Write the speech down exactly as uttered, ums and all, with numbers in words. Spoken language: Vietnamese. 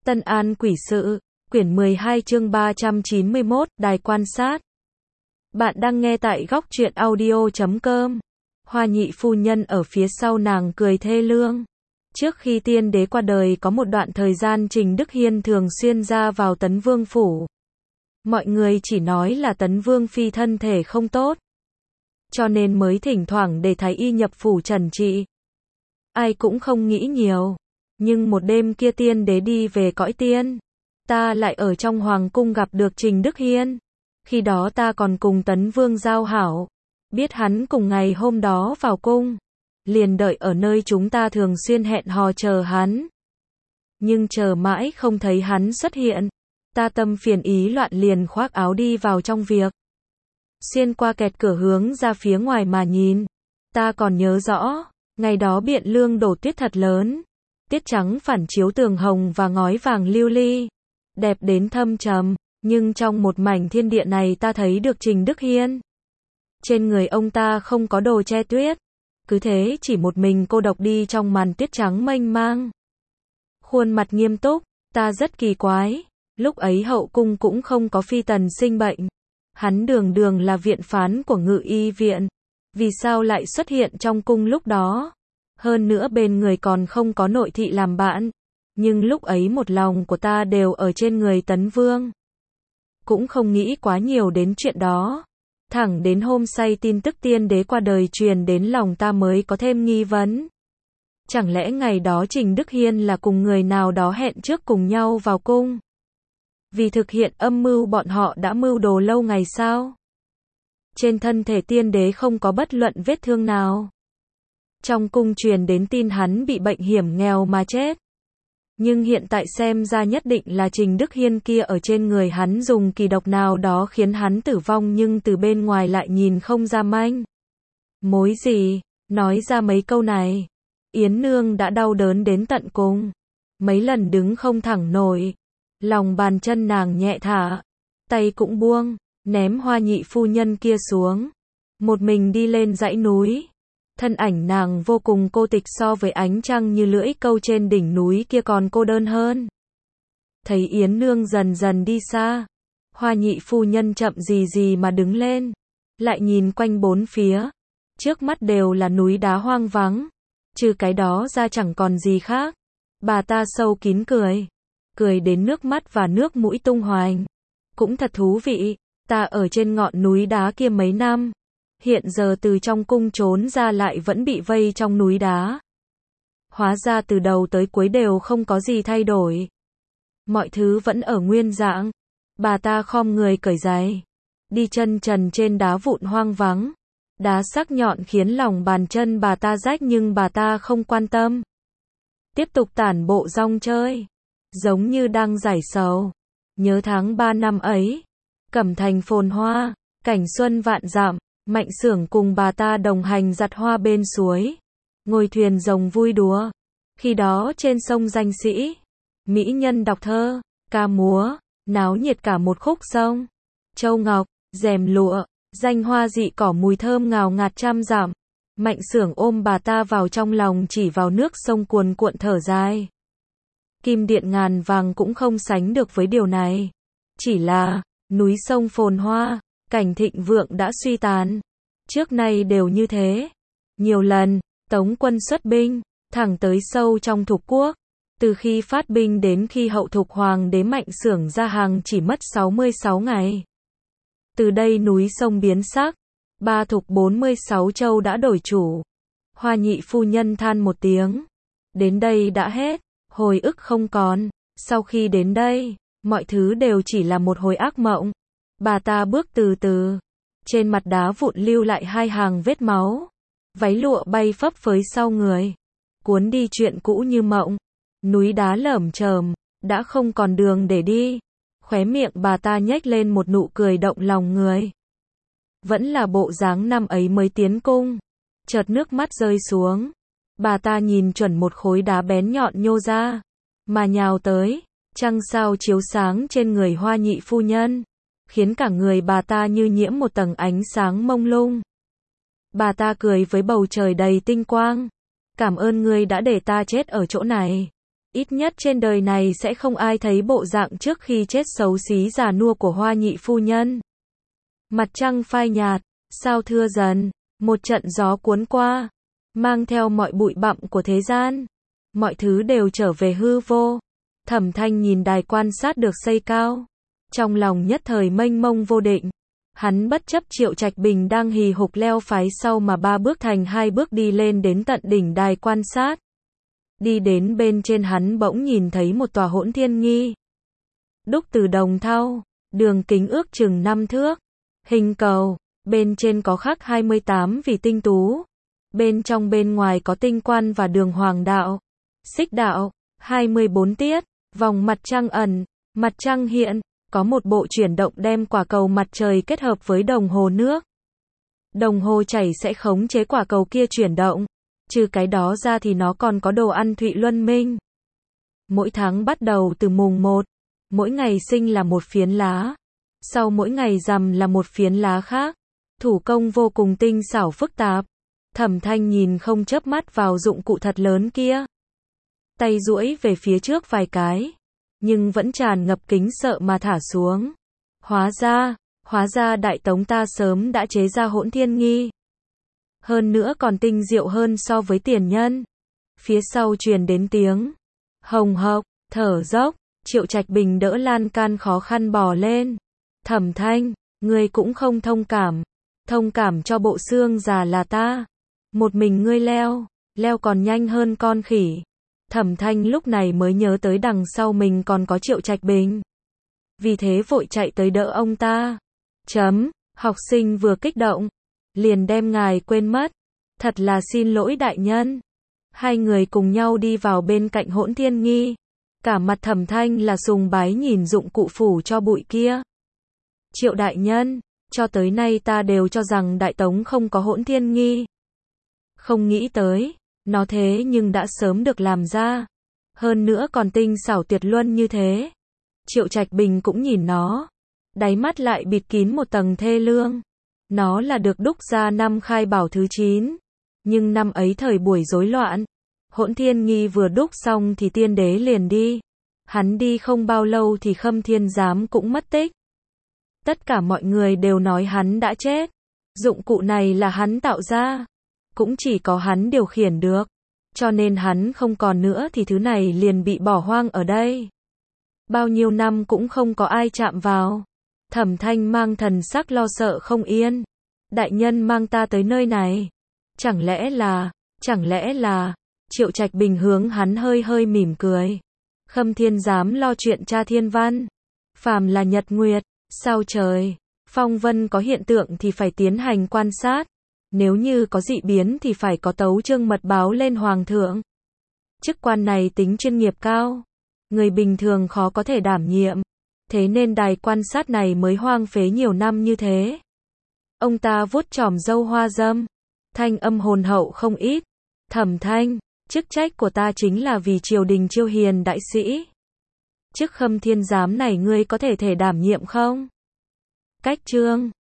Tân An Quỷ Sự, quyển mười hai chương ba trăm chín mươi mốt, Đài Quan Sát. Bạn đang nghe tại góc truyện audio chấm com. Hoa nhị phu nhân ở phía sau nàng cười thê lương. Trước khi tiên đế qua đời có một đoạn thời gian Trình Đức Hiên thường xuyên ra vào Tấn Vương phủ. Mọi người chỉ nói là Tấn Vương phi thân thể không tốt, cho nên mới thỉnh thoảng để thái y nhập phủ trần trị. Ai cũng không nghĩ nhiều. Nhưng một đêm kia tiên đế đi về cõi tiên, ta lại ở trong hoàng cung gặp được Trình Đức Hiên. Khi đó ta còn cùng Tấn Vương giao hảo, biết hắn cùng ngày hôm đó vào cung, liền đợi ở nơi chúng ta thường xuyên hẹn hò chờ hắn. Nhưng chờ mãi không thấy hắn xuất hiện, ta tâm phiền ý loạn liền khoác áo đi vào trong việc. Xuyên qua kẹt cửa hướng ra phía ngoài mà nhìn, ta còn nhớ rõ, ngày đó Biện Lương đổ tuyết thật lớn. Tiết trắng phản chiếu tường hồng và ngói vàng lưu ly, đẹp đến thâm trầm, nhưng trong một mảnh thiên địa này ta thấy được Trình Đức Hiên. Trên người ông ta không có đồ che tuyết, cứ thế chỉ một mình cô độc đi trong màn tuyết trắng mênh mang. Khuôn mặt nghiêm túc, ta rất kỳ quái, lúc ấy hậu cung cũng không có phi tần sinh bệnh. Hắn đường đường là viện phán của Ngự Y viện, vì sao lại xuất hiện trong cung lúc đó? Hơn nữa bên người còn không có nội thị làm bạn. Nhưng lúc ấy một lòng của ta đều ở trên người Tấn Vương. Cũng không nghĩ quá nhiều đến chuyện đó. Thẳng đến hôm say tin tức tiên đế qua đời truyền đến lòng ta mới có thêm nghi vấn. Chẳng lẽ ngày đó Trình Đức Hiên là cùng người nào đó hẹn trước cùng nhau vào cung? Vì thực hiện âm mưu bọn họ đã mưu đồ lâu ngày sao? Trên thân thể tiên đế không có bất luận vết thương nào. Trong cung truyền đến tin hắn bị bệnh hiểm nghèo mà chết. Nhưng hiện tại xem ra nhất định là Trình Đức Hiên kia ở trên người hắn dùng kỳ độc nào đó khiến hắn tử vong, nhưng từ bên ngoài lại nhìn không ra manh mối gì. Nói ra mấy câu này, Yến Nương đã đau đớn đến tận cùng. Mấy lần đứng không thẳng nổi. Lòng bàn chân nàng nhẹ thả, tay cũng buông, ném Hoa nhị phu nhân kia xuống. Một mình đi lên dãy núi. Thân ảnh nàng vô cùng cô tịch, so với ánh trăng như lưỡi câu trên đỉnh núi kia còn cô đơn hơn. Thấy Yến Nương dần dần đi xa, Hoa nhị phu nhân chậm gì gì mà đứng lên, lại nhìn quanh bốn phía. Trước mắt đều là núi đá hoang vắng, trừ cái đó ra chẳng còn gì khác. Bà ta sâu kín cười, cười đến nước mắt và nước mũi tung hoành. Cũng thật thú vị, ta ở trên ngọn núi đá kia mấy năm. Hiện giờ từ trong cung trốn ra lại vẫn bị vây trong núi đá. Hóa ra từ đầu tới cuối đều không có gì thay đổi. Mọi thứ vẫn ở nguyên dạng. Bà ta khom người cởi giày, đi chân trần trên đá vụn hoang vắng. Đá sắc nhọn khiến lòng bàn chân bà ta rách, nhưng bà ta không quan tâm. Tiếp tục tản bộ rong chơi, giống như đang giải sầu. Nhớ tháng ba năm ấy, Cẩm Thành phồn hoa, cảnh xuân vạn dặm. Mạnh Xưởng cùng bà ta đồng hành giặt hoa bên suối, ngồi thuyền rồng vui đùa. Khi đó trên sông Danh Sĩ, mỹ nhân đọc thơ, ca múa, náo nhiệt cả một khúc sông. Châu ngọc, rèm lụa, danh hoa dị cỏ, mùi thơm ngào ngạt trăm dặm. Mạnh Xưởng ôm bà ta vào trong lòng, chỉ vào nước sông cuồn cuộn thở dài. Kim điện ngàn vàng cũng không sánh được với điều này. Chỉ là núi sông phồn hoa, cảnh thịnh vượng đã suy tàn. Trước nay đều như thế. Nhiều lần, Tống quân xuất binh, thẳng tới sâu trong Thục quốc. Từ khi phát binh đến khi hậu thục hoàng đế Mạnh Xưởng ra hàng chỉ mất sáu mươi sáu ngày. Từ đây núi sông biến sắc. Ba thục bốn mươi sáu châu đã đổi chủ. Hoa nhị phu nhân than một tiếng. Đến đây đã hết, hồi ức không còn. Sau khi đến đây, mọi thứ đều chỉ là một hồi ác mộng. Bà ta bước từ từ, trên mặt đá vụn lưu lại hai hàng vết máu. Váy lụa bay phấp phới sau người, cuốn đi chuyện cũ như mộng. Núi đá lởm chởm, đã không còn đường để đi. Khóe miệng bà ta nhếch lên một nụ cười động lòng người. Vẫn là bộ dáng năm ấy mới tiến cung. Chợt nước mắt rơi xuống. Bà ta nhìn chuẩn một khối đá bén nhọn nhô ra, mà nhào tới. Trăng sao chiếu sáng trên người Hoa nhị phu nhân, khiến cả người bà ta như nhiễm một tầng ánh sáng mông lung. Bà ta cười với bầu trời đầy tinh quang. Cảm ơn ngươi đã để ta chết ở chỗ này. Ít nhất trên đời này sẽ không ai thấy bộ dạng trước khi chết xấu xí già nua của Hoa nhị phu nhân. Mặt trăng phai nhạt, sao thưa dần, một trận gió cuốn qua, mang theo mọi bụi bặm của thế gian. Mọi thứ đều trở về hư vô. Thẩm Thanh nhìn đài quan sát được xây cao. Trong lòng nhất thời mênh mông vô định. Hắn bất chấp Triệu Trạch Bình đang hì hục leo phái sau mà ba bước thành hai bước đi lên đến tận đỉnh đài quan sát. Đi đến bên trên hắn bỗng nhìn thấy một tòa hỗn thiên nghi. Đúc từ đồng thau, đường kính ước chừng năm thước. Hình cầu, bên trên có khắc hai mươi tám vì tinh tú. Bên trong bên ngoài có tinh quan và đường hoàng đạo, xích đạo, hai mươi bốn tiết, vòng mặt trăng ẩn, mặt trăng hiện, có một bộ chuyển động đem quả cầu mặt trời kết hợp với đồng hồ nước. Đồng hồ chảy sẽ khống chế quả cầu kia chuyển động. Trừ cái đó ra thì nó còn có đồ ăn Thụy Luân Minh. Mỗi tháng bắt đầu từ mùng một, mỗi ngày sinh là một phiến lá. Sau mỗi ngày rằm là một phiến lá khác. Thủ công vô cùng tinh xảo phức tạp. Thẩm Thanh nhìn không chớp mắt vào dụng cụ thật lớn kia. Tay duỗi về phía trước vài cái, nhưng vẫn tràn ngập kính sợ mà thả xuống. Hóa ra, hóa ra Đại Tống ta sớm đã chế ra hỗn thiên nghi. Hơn nữa còn tinh diệu hơn so với tiền nhân. Phía sau truyền đến tiếng hồng hộc, thở dốc. Triệu Trạch Bình đỡ lan can khó khăn bò lên. Thẩm Thanh, ngươi cũng không thông cảm. Thông cảm cho bộ xương già là ta. Một mình ngươi leo, leo còn nhanh hơn con khỉ. Thẩm Thanh lúc này mới nhớ tới đằng sau mình còn có Triệu Trạch Bình. Vì thế vội chạy tới đỡ ông ta. Chấm, học sinh vừa kích động, liền đem ngài quên mất. Thật là xin lỗi đại nhân. Hai người cùng nhau đi vào bên cạnh hỗn thiên nghi. Cả mặt Thẩm Thanh là sùng bái nhìn dụng cụ phủ cho bụi kia. Triệu đại nhân, cho tới nay ta đều cho rằng Đại Tống không có hỗn thiên nghi. Không nghĩ tới, nó thế nhưng đã sớm được làm ra. Hơn nữa còn tinh xảo tuyệt luân như thế. Triệu Trạch Bình cũng nhìn nó. Đáy mắt lại bịt kín một tầng thê lương. Nó là được đúc ra năm khai bảo thứ chín. Nhưng năm ấy thời buổi rối loạn. Hỗn thiên nghi vừa đúc xong thì tiên đế liền đi. Hắn đi không bao lâu thì Khâm Thiên Giám cũng mất tích. Tất cả mọi người đều nói hắn đã chết. Dụng cụ này là hắn tạo ra. Cũng chỉ có hắn điều khiển được. Cho nên hắn không còn nữa thì thứ này liền bị bỏ hoang ở đây. Bao nhiêu năm cũng không có ai chạm vào. Thẩm Thanh mang thần sắc lo sợ không yên. Đại nhân mang ta tới nơi này. Chẳng lẽ là, chẳng lẽ là, Triệu Trạch Bình hướng hắn hơi hơi mỉm cười. Khâm Thiên Giám lo chuyện tra thiên văn. Phàm là nhật nguyệt, sao trời, phong vân có hiện tượng thì phải tiến hành quan sát. Nếu như có dị biến thì phải có tấu chương mật báo lên hoàng thượng. Chức quan này tính chuyên nghiệp cao. Người bình thường khó có thể đảm nhiệm. Thế nên đài quan sát này mới hoang phế nhiều năm như thế. Ông ta vuốt chòm râu hoa râm. Thanh âm hồn hậu không ít. Thẩm Thanh, chức trách của ta chính là vì triều đình chiêu hiền đại sĩ. Chức Khâm Thiên Giám này ngươi có thể thể đảm nhiệm không? Cách chương